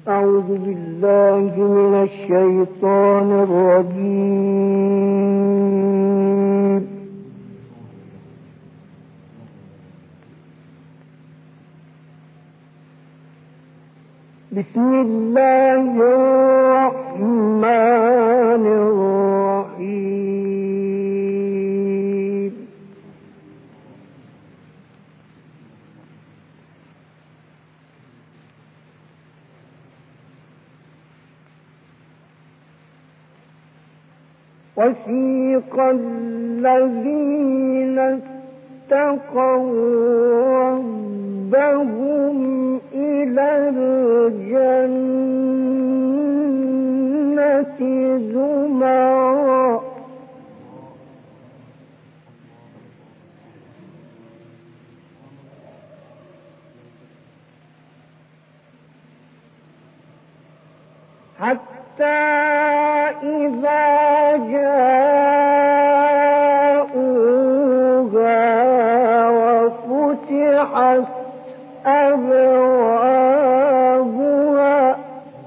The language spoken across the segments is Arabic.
أعوذ بالله من الشيطان الرجيم. بسم الله الرحمن الرحيم. وسيق الذين اتقوا ربهم إلى الجنة زمرا حتى إذا جاءوها وفتحت أبوابها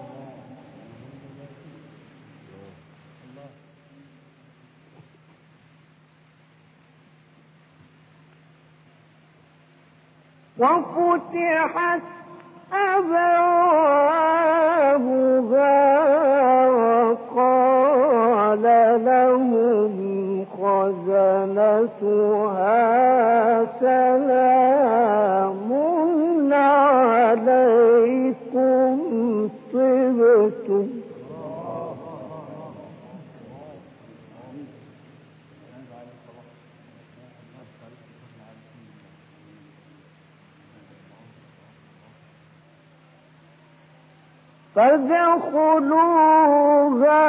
وقال لهم خزنتها سلام عليكم طبتم فادخلوها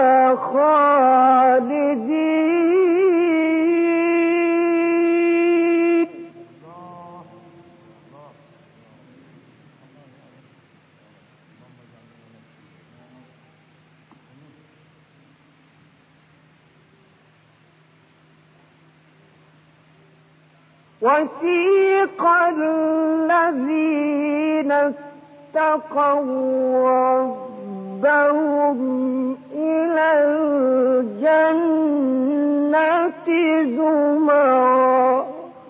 خالدين. وسيق الذين اتقوا ربهم إلى الجنة زمرا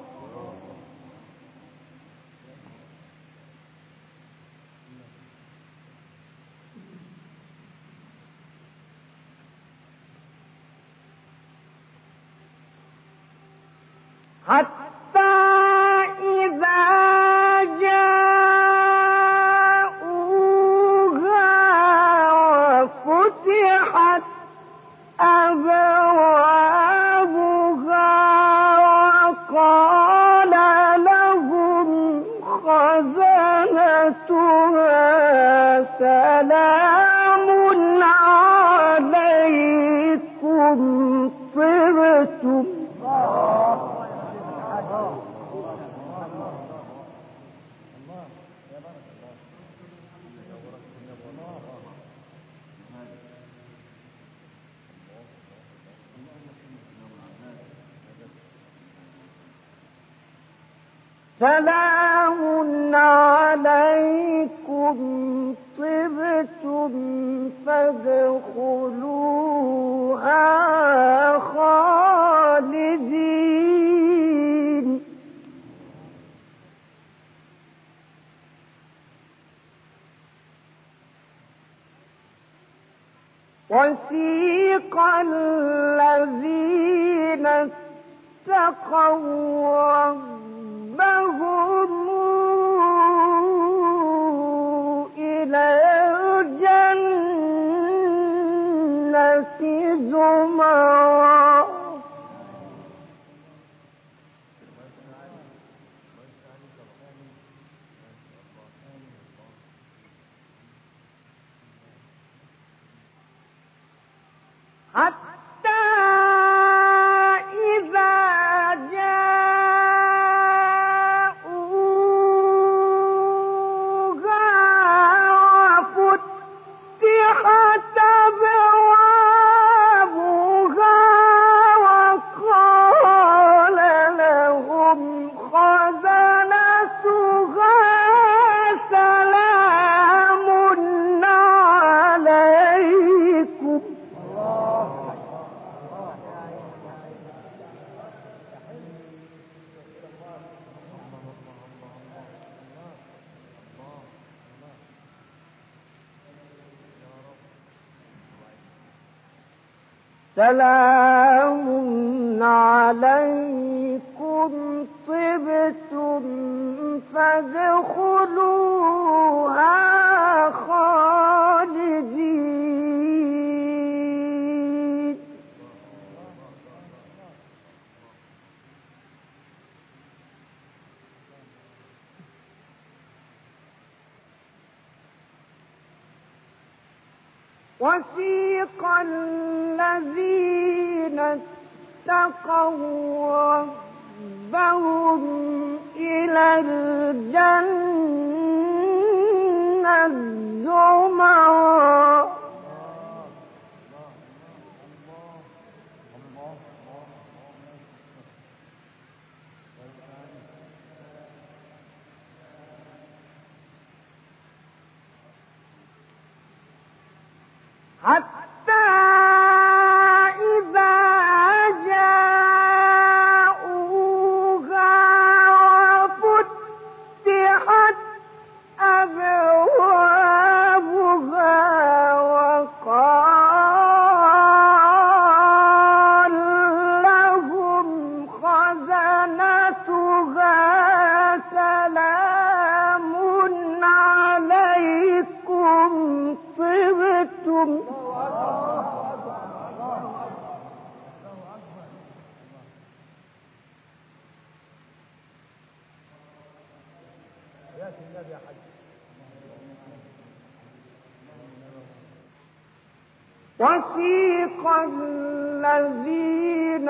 حتى إذا فتحت أبوابها وقال لهم خزنتها سلام عليكم طبتم. سلام عليكم طبتم فادخلوها خالدين. وسيق الذين اتقوا ربهم إلى الجنة زمرا حتى إذا جاءوها وفتحت أبوابها وقال لهم خزنتها سلام سلام عليكم طبتم فادخلوها خالدين. وسيق الذين اتقوا ربهم إلى الجنة زمرا حتى إذا جاءوها وفتحت أبوابها وقال لهم خزنتها سلام عليكم طبتم. وسيق الذين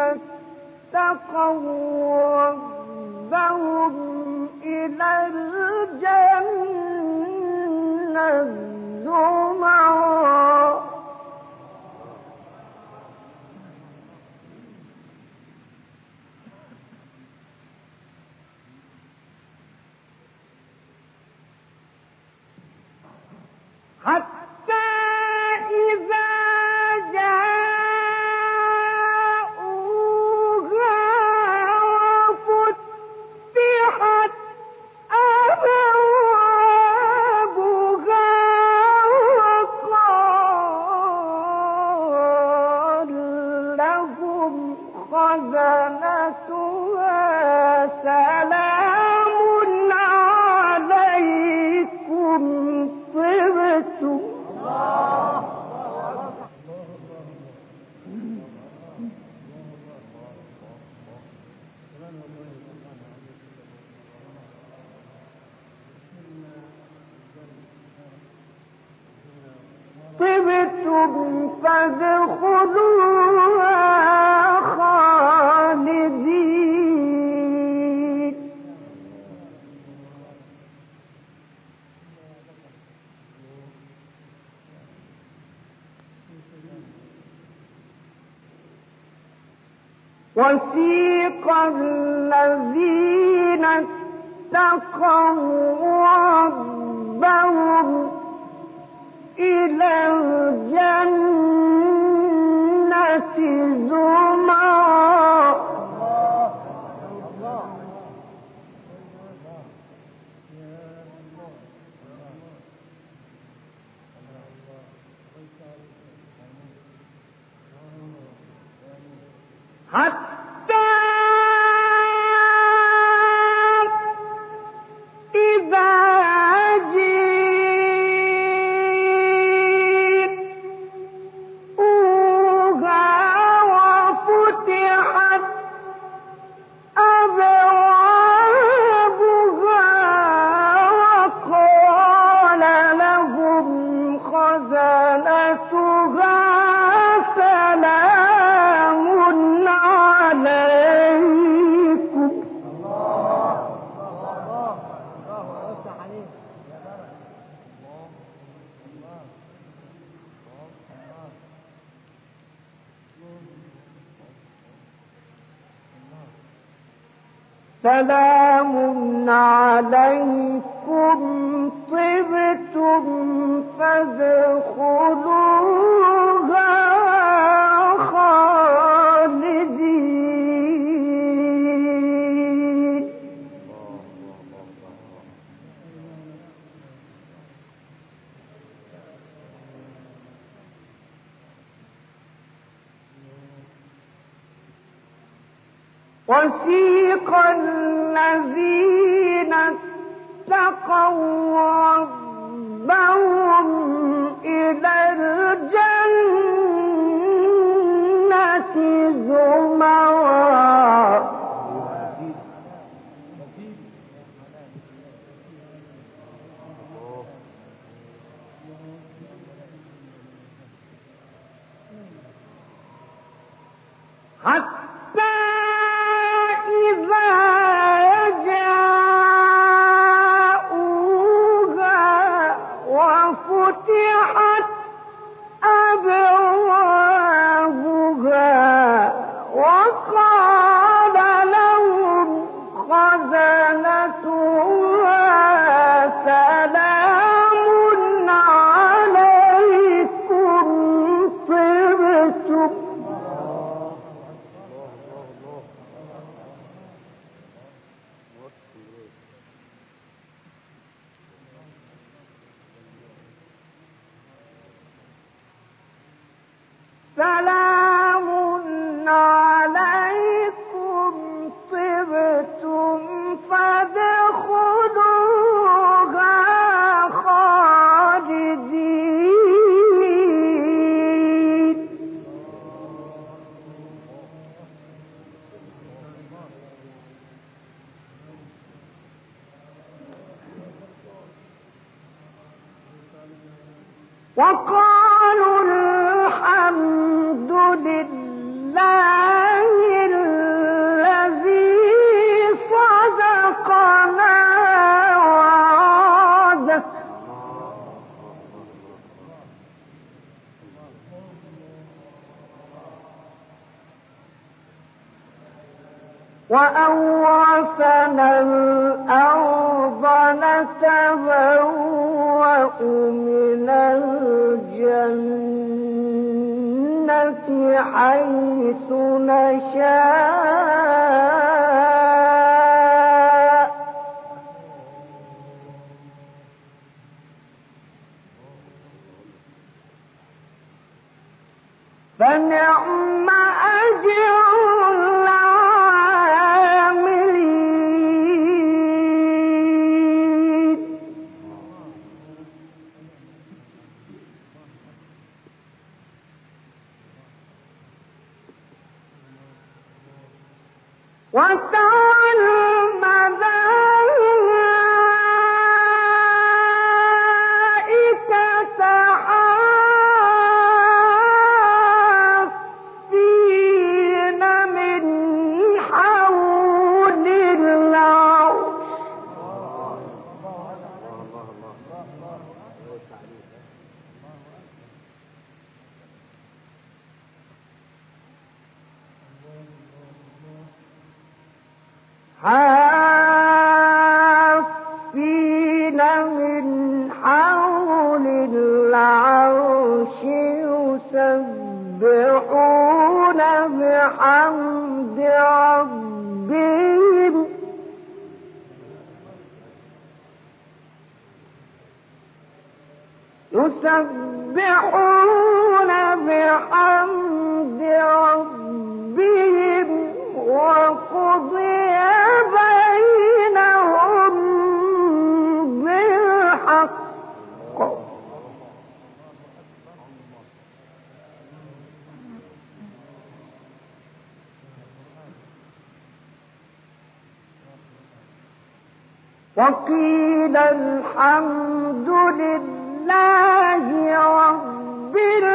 اتقوا ربهم إلى الجنة زمرا حتى إذا جاءوها وفتحت أبوابها وقال لهم خزنتها سلام عليكم طبتم. طبتم فادخلوها خالدين. وسيق الذين اتقوا ربهم إلى الجنة زمرا حتى إذا جاءوها وفتحت أبوابها وقال لهم خزنتها سلام عليكم. سلام عليكم طبتم فادخلوها خالدين. وسيق الذين اتقوا ربهم إلى الجنة زمرا حتى إذا جاءوها وفتحت أبوابها وقال لهم خزنتها سلام عليكم طبتم سلام عليكم طبتم فادخلوها خالدين وقالوا الحمد لله الذي صدقنا وعده وأورثنا الأرض نتبوأ من الجنة حيث نشاء فنعم أجر العاملين وترى الملائكة حافين من حول العرش حافين من حول العرش يسبحون بحمد ربهم وقضي بينهم بالحق وقيل الحمد لله رب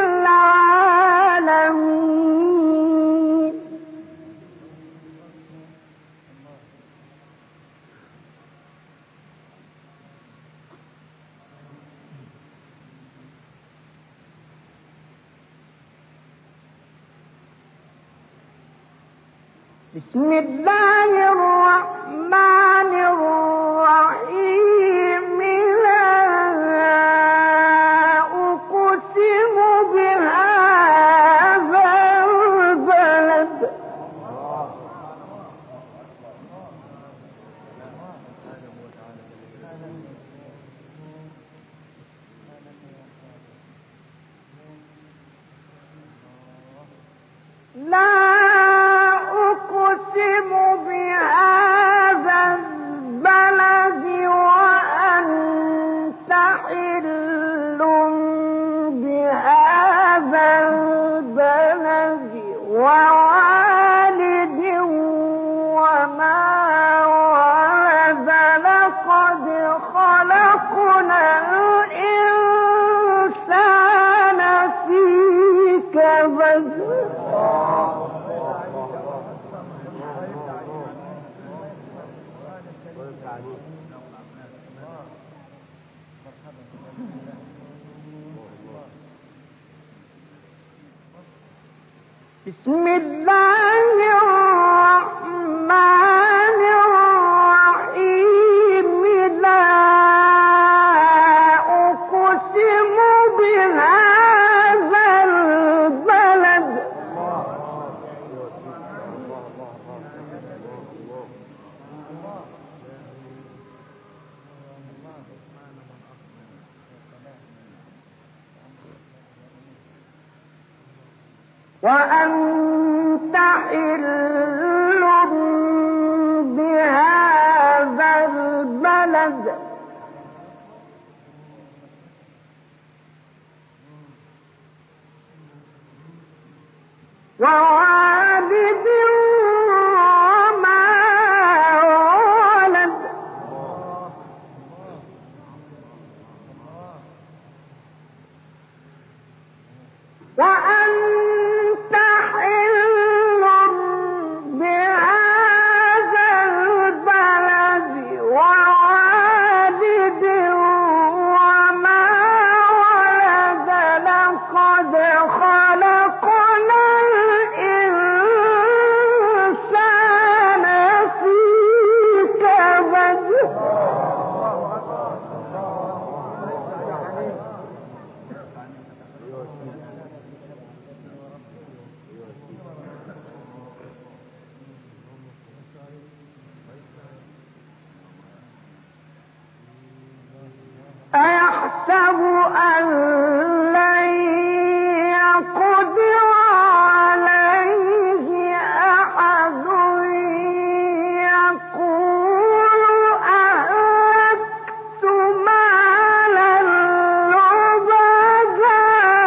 العالمين بسم الله الرحمن الرحيم لا أقسم بهذا البلد لا أقسم بسم الله الرحمن الرحيم لا أقسم بهذا البلد وأنت حل بهذا البلد ووالد وما ولد وأنت حل بهذا البلد ووالد وما ولد لقد خلقنا الإنسان في كبد أيحسب أن لن يقدر عليه أحد يقول أهلكت مالا لبدا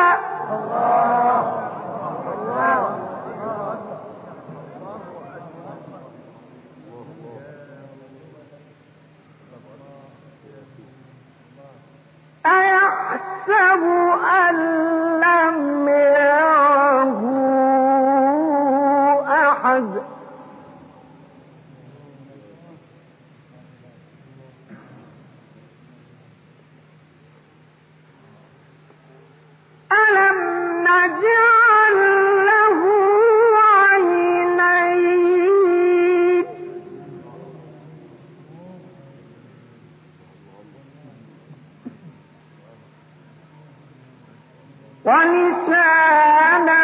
أيحسب أن لم يره أحد ألم نجعل له عينين ولسانا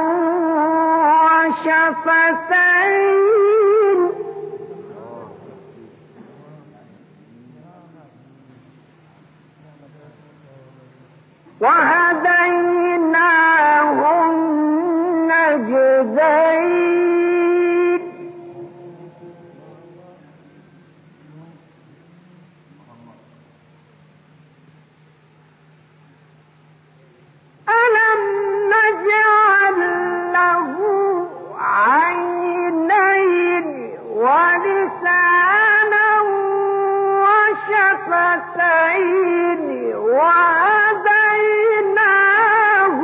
وشفتين وهديناه النجدين ألم نجعل له عينين ولسانا وشفتين وهديناه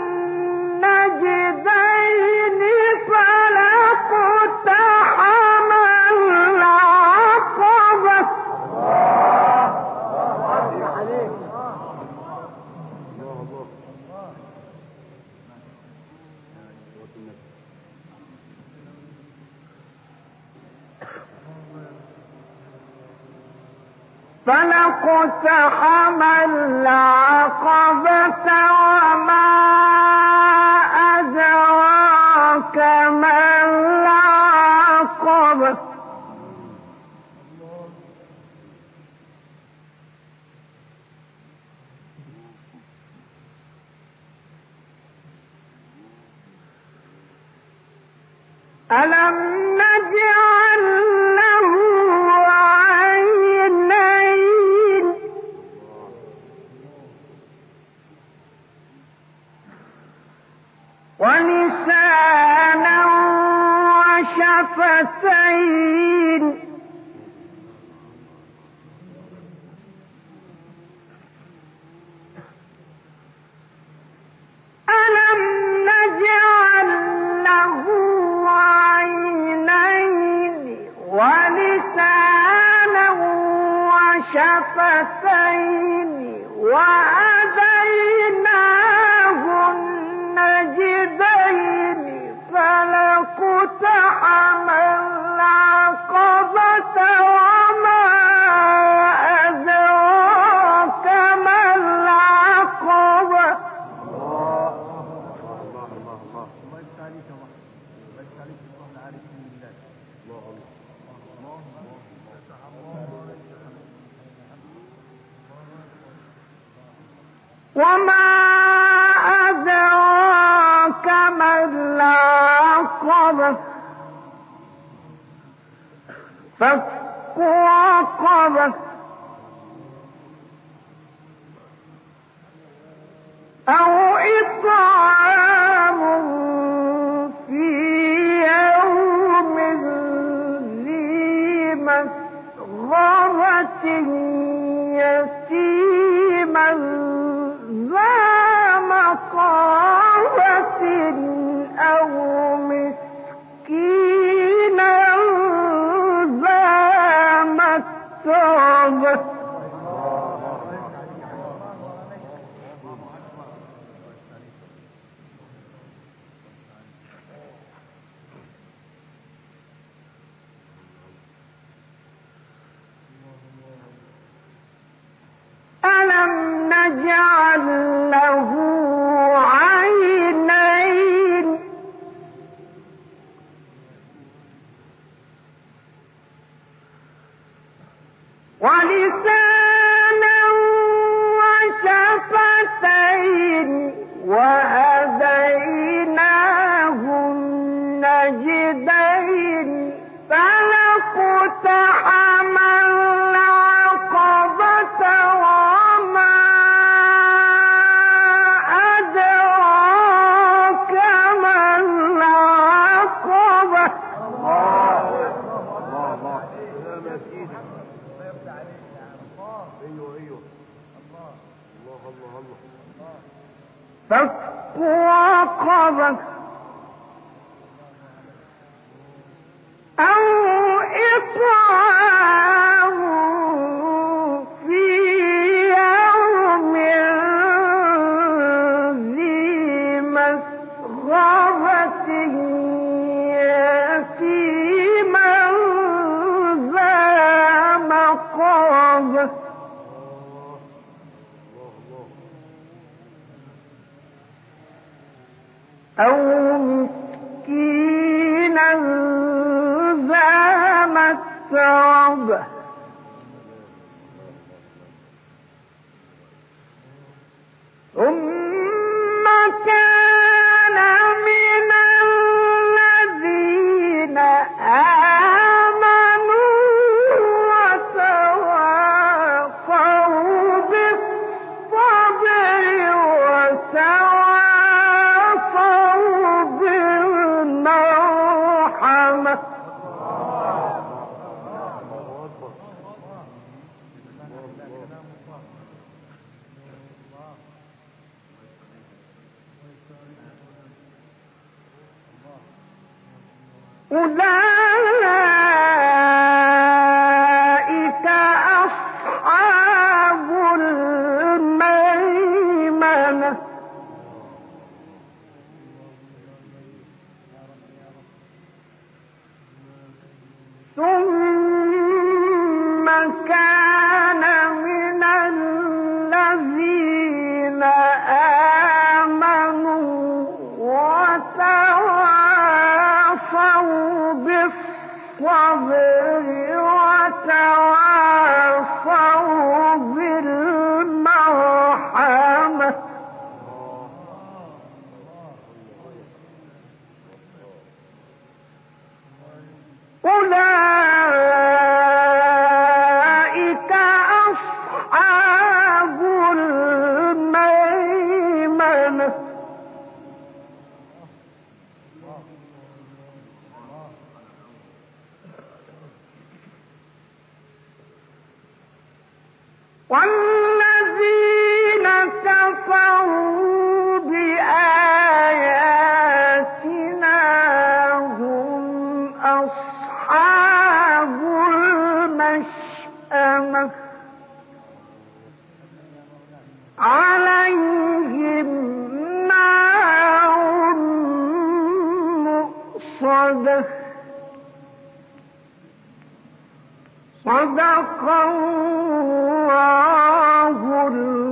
النجدين فلا اقتحم العقبة فلاقتحم العقبة وما أدراك ما العقبة ألم نجعل له عينين ولسانا وشفتين ألم نجعل له عينين ولسانا وشفتين وهديناه النجدين وما أدراك ما العقبة فك رقبة أو إطعام في يوم ذي مسغبة يتيما ذا مقربة أو مسكينا ذا متربة ألم نجعل له عينين ولسانا وشفتين وهديناه النجدين فلاقتحم العقبة وما أدراك ما العقبة فك رقبة أو إطعام في يوم ذي مسغبة يتيما ذا مقربة أو مسكينا ذا متربة ثم كان من الذين آمنوا وتواصوا بالصبر وتواصوا بالمرحمة أولئك أصحاب الميمنة ثم كان من الذين آمنوا وتواصوا بالصبر وتواصوا بالمرحمة أولئك أصحاب الميمنة والذين كفروا بآياتنا هم أصحاب المشأمة عليهم نار مؤصدة صدق الله